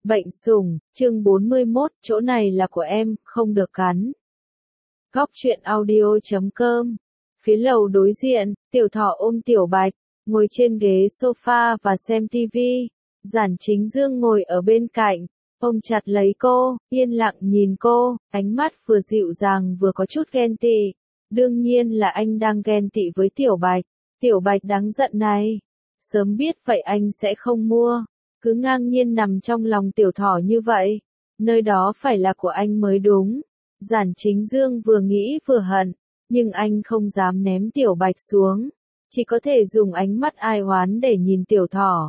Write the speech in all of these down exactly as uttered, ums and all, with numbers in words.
Bệnh sủng, chương bốn mươi mốt, chỗ này là của em, không được cắn. Góc truyện audio chấm com. Phía lầu đối diện, Tiểu Thỏ ôm Tiểu Bạch, ngồi trên ghế sofa và xem tivi. Giản Chính Dương ngồi ở bên cạnh, ôm chặt lấy cô, yên lặng nhìn cô, ánh mắt vừa dịu dàng vừa có chút ghen tị. Đương nhiên là anh đang ghen tị với Tiểu Bạch. Tiểu Bạch đáng giận này. Sớm biết vậy anh sẽ không mua. Cứ ngang nhiên nằm trong lòng Tiểu Thỏ như vậy, nơi đó phải là của anh mới đúng. Giản Chính Dương vừa nghĩ vừa hận, nhưng anh không dám ném Tiểu Bạch xuống, chỉ có thể dùng ánh mắt ai oán để nhìn Tiểu Thỏ.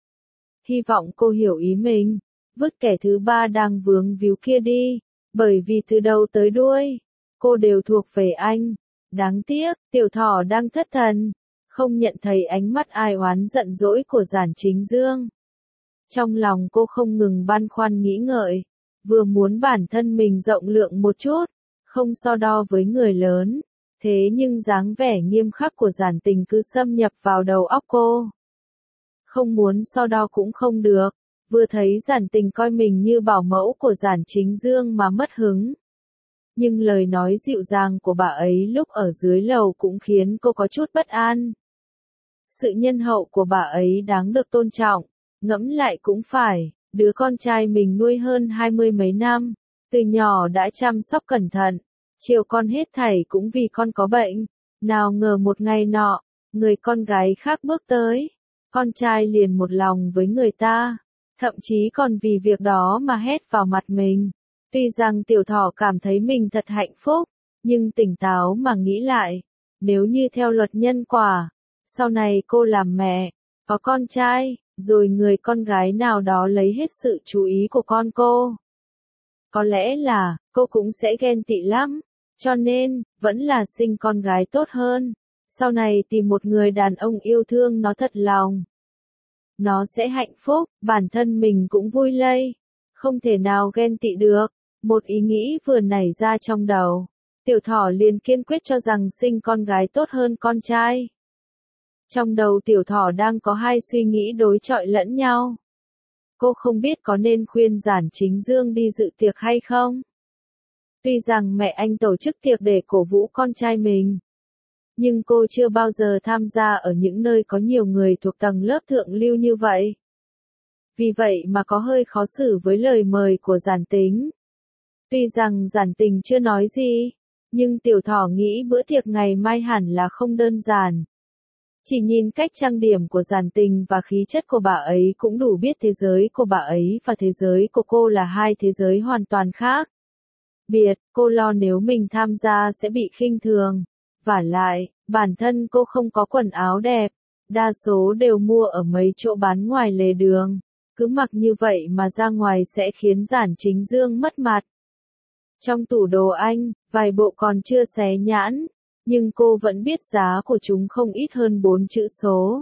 Hy vọng cô hiểu ý mình, vứt kẻ thứ ba đang vướng víu kia đi, bởi vì từ đầu tới đuôi, cô đều thuộc về anh. Đáng tiếc, Tiểu Thỏ đang thất thần, không nhận thấy ánh mắt ai oán giận dỗi của Giản Chính Dương. Trong lòng cô không ngừng băn khoăn nghĩ ngợi, vừa muốn bản thân mình rộng lượng một chút, không so đo với người lớn, thế nhưng dáng vẻ nghiêm khắc của Giản Tình cứ xâm nhập vào đầu óc cô. Không muốn so đo cũng không được, vừa thấy Giản Tình coi mình như bảo mẫu của Giản Chính Dương mà mất hứng. Nhưng lời nói dịu dàng của bà ấy lúc ở dưới lầu cũng khiến cô có chút bất an. Sự nhân hậu của bà ấy đáng được tôn trọng. Ngẫm lại cũng phải, đứa con trai mình nuôi hơn hai mươi mấy năm, từ nhỏ đã chăm sóc cẩn thận, chiều con hết thảy cũng vì con có bệnh. Nào ngờ một ngày nọ, người con gái khác bước tới, con trai liền một lòng với người ta, thậm chí còn vì việc đó mà hét vào mặt mình. Tuy rằng Tiểu Thỏ cảm thấy mình thật hạnh phúc, nhưng tỉnh táo mà nghĩ lại, nếu như theo luật nhân quả, sau này cô làm mẹ, có con trai, rồi người con gái nào đó lấy hết sự chú ý của con cô. Có lẽ là, cô cũng sẽ ghen tị lắm, cho nên, vẫn là sinh con gái tốt hơn. Sau này tìm một người đàn ông yêu thương nó thật lòng. Nó sẽ hạnh phúc, bản thân mình cũng vui lây. Không thể nào ghen tị được. Một ý nghĩ vừa nảy ra trong đầu. Tiểu Thỏ liền kiên quyết cho rằng sinh con gái tốt hơn con trai. Trong đầu Tiểu Thỏ đang có hai suy nghĩ đối chọi lẫn nhau. Cô không biết có nên khuyên Giản Chính Dương đi dự tiệc hay không. Tuy rằng mẹ anh tổ chức tiệc để cổ vũ con trai mình, nhưng cô chưa bao giờ tham gia ở những nơi có nhiều người thuộc tầng lớp thượng lưu như vậy. Vì vậy mà có hơi khó xử với lời mời của Giản Tính. Tuy rằng Giản Tình chưa nói gì, nhưng Tiểu Thỏ nghĩ bữa tiệc ngày mai hẳn là không đơn giản. Chỉ nhìn cách trang điểm của Giản Tình và khí chất của bà ấy cũng đủ biết thế giới của bà ấy và thế giới của cô là hai thế giới hoàn toàn khác. Biệt, cô lo nếu mình tham gia sẽ bị khinh thường. Vả lại, bản thân cô không có quần áo đẹp, đa số đều mua ở mấy chỗ bán ngoài lề đường. Cứ mặc như vậy mà ra ngoài sẽ khiến Giản Chính Dương mất mặt. Trong tủ đồ anh, vài bộ còn chưa xé nhãn. Nhưng cô vẫn biết giá của chúng không ít hơn bốn chữ số.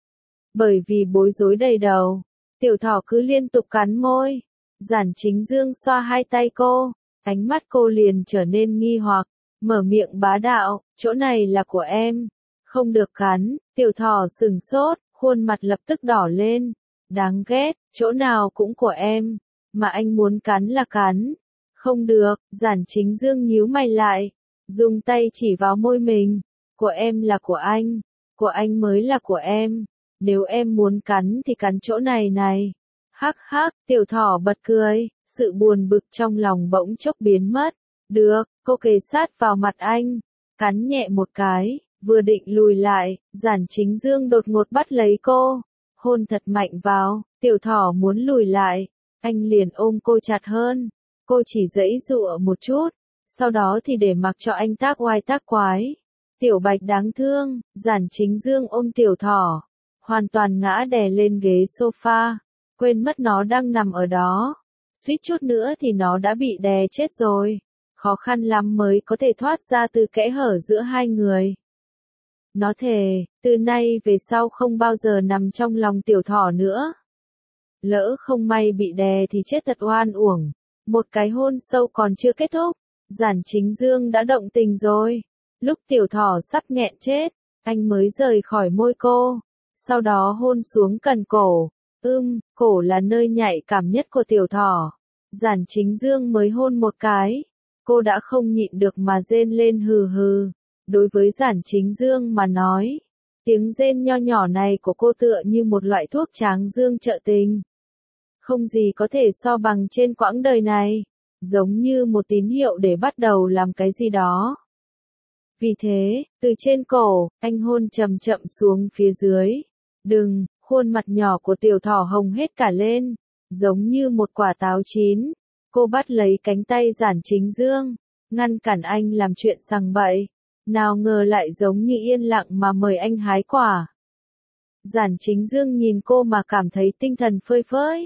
Bởi vì bối rối đầy đầu, Tiểu Thỏ cứ liên tục cắn môi. Giản Chính Dương xoa hai tay cô, ánh mắt cô liền trở nên nghi hoặc, mở miệng bá đạo, chỗ này là của em, không được cắn. Tiểu Thỏ sừng sốt, khuôn mặt lập tức đỏ lên, đáng ghét, chỗ nào cũng của em, mà anh muốn cắn là cắn. Không được, Giản Chính Dương nhíu mày lại. Dùng tay chỉ vào môi mình, của em là của anh, của anh mới là của em, nếu em muốn cắn thì cắn chỗ này này. Hắc hắc, Tiểu Thỏ bật cười, sự buồn bực trong lòng bỗng chốc biến mất. Được, cô kề sát vào mặt anh, cắn nhẹ một cái, vừa định lùi lại, Giản Chính Dương đột ngột bắt lấy cô, hôn thật mạnh vào. Tiểu Thỏ muốn lùi lại, anh liền ôm cô chặt hơn, cô chỉ giãy giụa một chút. Sau đó thì để mặc cho anh tác oai tác quái. Tiểu Bạch đáng thương, Giản Chính Dương ôm Tiểu Thỏ, hoàn toàn ngã đè lên ghế sofa, quên mất nó đang nằm ở đó. Suýt chút nữa thì nó đã bị đè chết rồi. Khó khăn lắm mới có thể thoát ra từ kẽ hở giữa hai người. Nó thề, từ nay về sau không bao giờ nằm trong lòng Tiểu Thỏ nữa. Lỡ không may bị đè thì chết thật oan uổng. Một cái hôn sâu còn chưa kết thúc. Giản Chính Dương đã động tình rồi. Lúc Tiểu Thỏ sắp nghẹn chết, anh mới rời khỏi môi cô. Sau đó hôn xuống cần cổ. Ưm, cổ là nơi nhạy cảm nhất của tiểu thỏ. Giản Chính Dương mới hôn một cái. Cô đã không nhịn được mà rên lên hừ hừ. Đối với Giản Chính Dương mà nói, tiếng rên nho nhỏ này của cô tựa như một loại thuốc tráng dương trợ tình. Không gì có thể so bằng trên quãng đời này, giống như một tín hiệu để bắt đầu làm cái gì đó. Vì thế, từ trên cổ, anh hôn chậm chậm xuống phía dưới. Đừng, khuôn mặt nhỏ của tiểu thỏ hồng hết cả lên, giống như một quả táo chín. Cô bắt lấy cánh tay Giản Chính Dương, ngăn cản anh làm chuyện sằng bậy. Nào ngờ lại giống như yên lặng mà mời anh hái quả. Giản Chính Dương nhìn cô mà cảm thấy tinh thần phơi phới.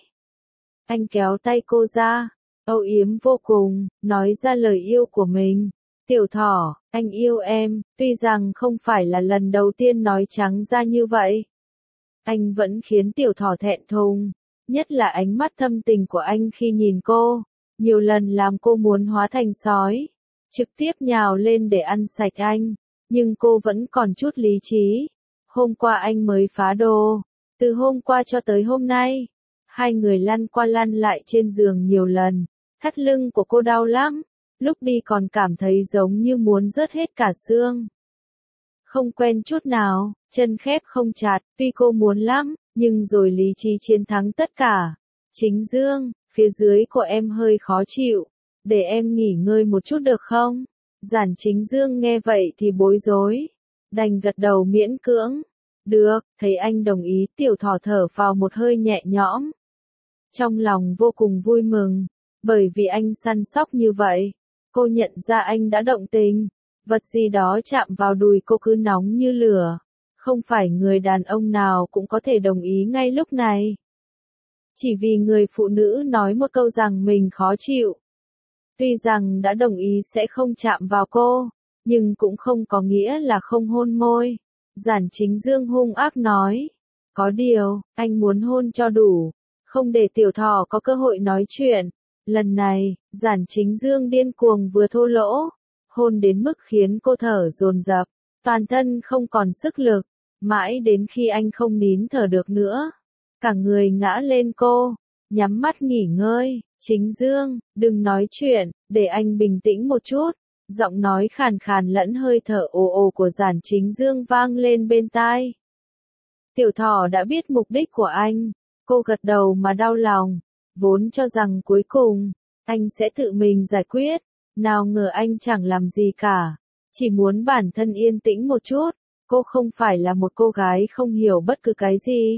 Anh kéo tay cô ra, âu yếm vô cùng, nói ra lời yêu của mình. Tiểu thỏ, anh yêu em, tuy rằng không phải là lần đầu tiên nói trắng ra như vậy. Anh vẫn khiến tiểu thỏ thẹn thùng, nhất là ánh mắt thâm tình của anh khi nhìn cô, nhiều lần làm cô muốn hóa thành sói, trực tiếp nhào lên để ăn sạch anh, nhưng cô vẫn còn chút lý trí. Hôm qua anh mới phá đồ, từ hôm qua cho tới hôm nay, hai người lăn qua lăn lại trên giường nhiều lần, thắt lưng của cô đau lắm, lúc đi còn cảm thấy giống như muốn rớt hết cả xương. Không quen chút nào, chân khép không chặt, tuy cô muốn lắm, nhưng rồi lý trí chiến thắng tất cả. Chính Dương, phía dưới của em hơi khó chịu, để em nghỉ ngơi một chút được không? Giản Chính Dương nghe vậy thì bối rối, đành gật đầu miễn cưỡng. Được, thấy anh đồng ý, tiểu thỏ thở vào một hơi nhẹ nhõm. Trong lòng vô cùng vui mừng, bởi vì anh săn sóc như vậy, cô nhận ra anh đã động tình, vật gì đó chạm vào đùi cô cứ nóng như lửa, không phải người đàn ông nào cũng có thể đồng ý ngay lúc này. Chỉ vì người phụ nữ nói một câu rằng mình khó chịu. Tuy rằng đã đồng ý sẽ không chạm vào cô, nhưng cũng không có nghĩa là không hôn môi. Giản Chính Dương hung ác nói, có điều, anh muốn hôn cho đủ, không để tiểu thỏ có cơ hội nói chuyện. Lần này, Giản Chính Dương điên cuồng vừa thô lỗ, hôn đến mức khiến cô thở dồn dập, toàn thân không còn sức lực, mãi đến khi anh không nín thở được nữa, cả người ngã lên cô, nhắm mắt nghỉ ngơi. Chính Dương, đừng nói chuyện, để anh bình tĩnh một chút. Giọng nói khàn khàn lẫn hơi thở ồ ồ của Giản Chính Dương vang lên bên tai. Tiểu thỏ đã biết mục đích của anh, cô gật đầu mà đau lòng, vốn cho rằng cuối cùng, anh sẽ tự mình giải quyết, nào ngờ anh chẳng làm gì cả, chỉ muốn bản thân yên tĩnh một chút, cô không phải là một cô gái không hiểu bất cứ cái gì.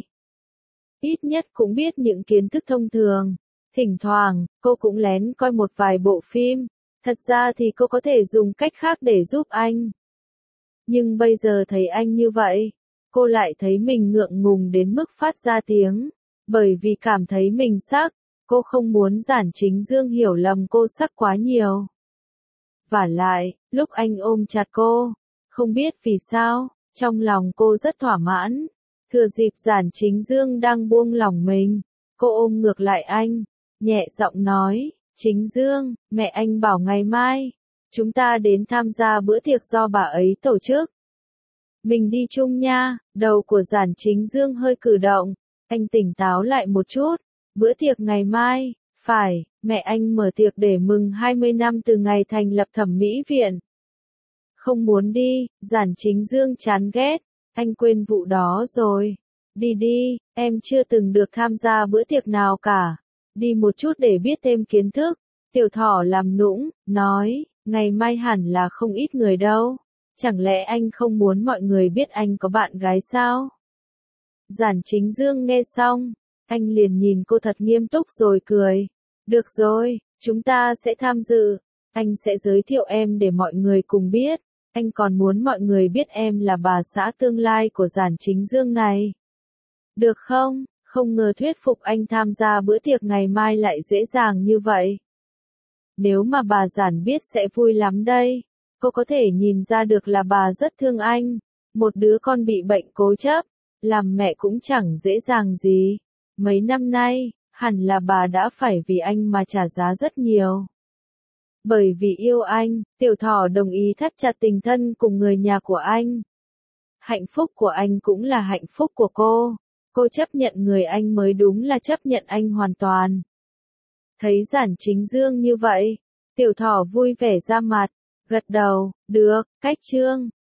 Ít nhất cũng biết những kiến thức thông thường, thỉnh thoảng, cô cũng lén coi một vài bộ phim. Thật ra thì cô có thể dùng cách khác để giúp anh. Nhưng bây giờ thấy anh như vậy, cô lại thấy mình ngượng ngùng đến mức phát ra tiếng, bởi vì cảm thấy mình sắc, cô không muốn Giản Chính Dương hiểu lầm cô sắc quá nhiều. Vả lại, lúc anh ôm chặt cô, không biết vì sao, trong lòng cô rất thỏa mãn. Thừa dịp Giản Chính Dương đang buông lỏng mình, cô ôm ngược lại anh, nhẹ giọng nói. Chính Dương, mẹ anh bảo ngày mai, chúng ta đến tham gia bữa tiệc do bà ấy tổ chức. Mình đi chung nha. Đầu của Giản Chính Dương hơi cử động, anh tỉnh táo lại một chút. Bữa tiệc ngày mai, phải, mẹ anh mở tiệc để mừng hai mươi năm từ ngày thành lập thẩm mỹ viện. Không muốn đi, Giản Chính Dương chán ghét, anh quên vụ đó rồi. Đi đi, em chưa từng được tham gia bữa tiệc nào cả. Đi một chút để biết thêm kiến thức. Tiểu thỏ làm nũng, nói, ngày mai hẳn là không ít người đâu. Chẳng lẽ anh không muốn mọi người biết anh có bạn gái sao? Giản Chính Dương nghe xong, anh liền nhìn cô thật nghiêm túc rồi cười. Được rồi, chúng ta sẽ tham dự. Anh sẽ giới thiệu em để mọi người cùng biết. Anh còn muốn mọi người biết em là bà xã tương lai của Giản Chính Dương này. Được không? Không ngờ thuyết phục anh tham gia bữa tiệc ngày mai lại dễ dàng như vậy. Nếu mà bà Giản biết sẽ vui lắm đây. Cô có thể nhìn ra được là bà rất thương anh. Một đứa con bị bệnh cố chấp, làm mẹ cũng chẳng dễ dàng gì. Mấy năm nay, hẳn là bà đã phải vì anh mà trả giá rất nhiều. Bởi vì yêu anh, tiểu thỏ đồng ý thắt chặt tình thân cùng người nhà của anh. Hạnh phúc của anh cũng là hạnh phúc của cô. Cô chấp nhận người anh mới đúng là chấp nhận anh hoàn toàn. Thấy Giản Chính Dương như vậy, Tiểu Thỏ vui vẻ ra mặt, gật đầu, được, cách Trương.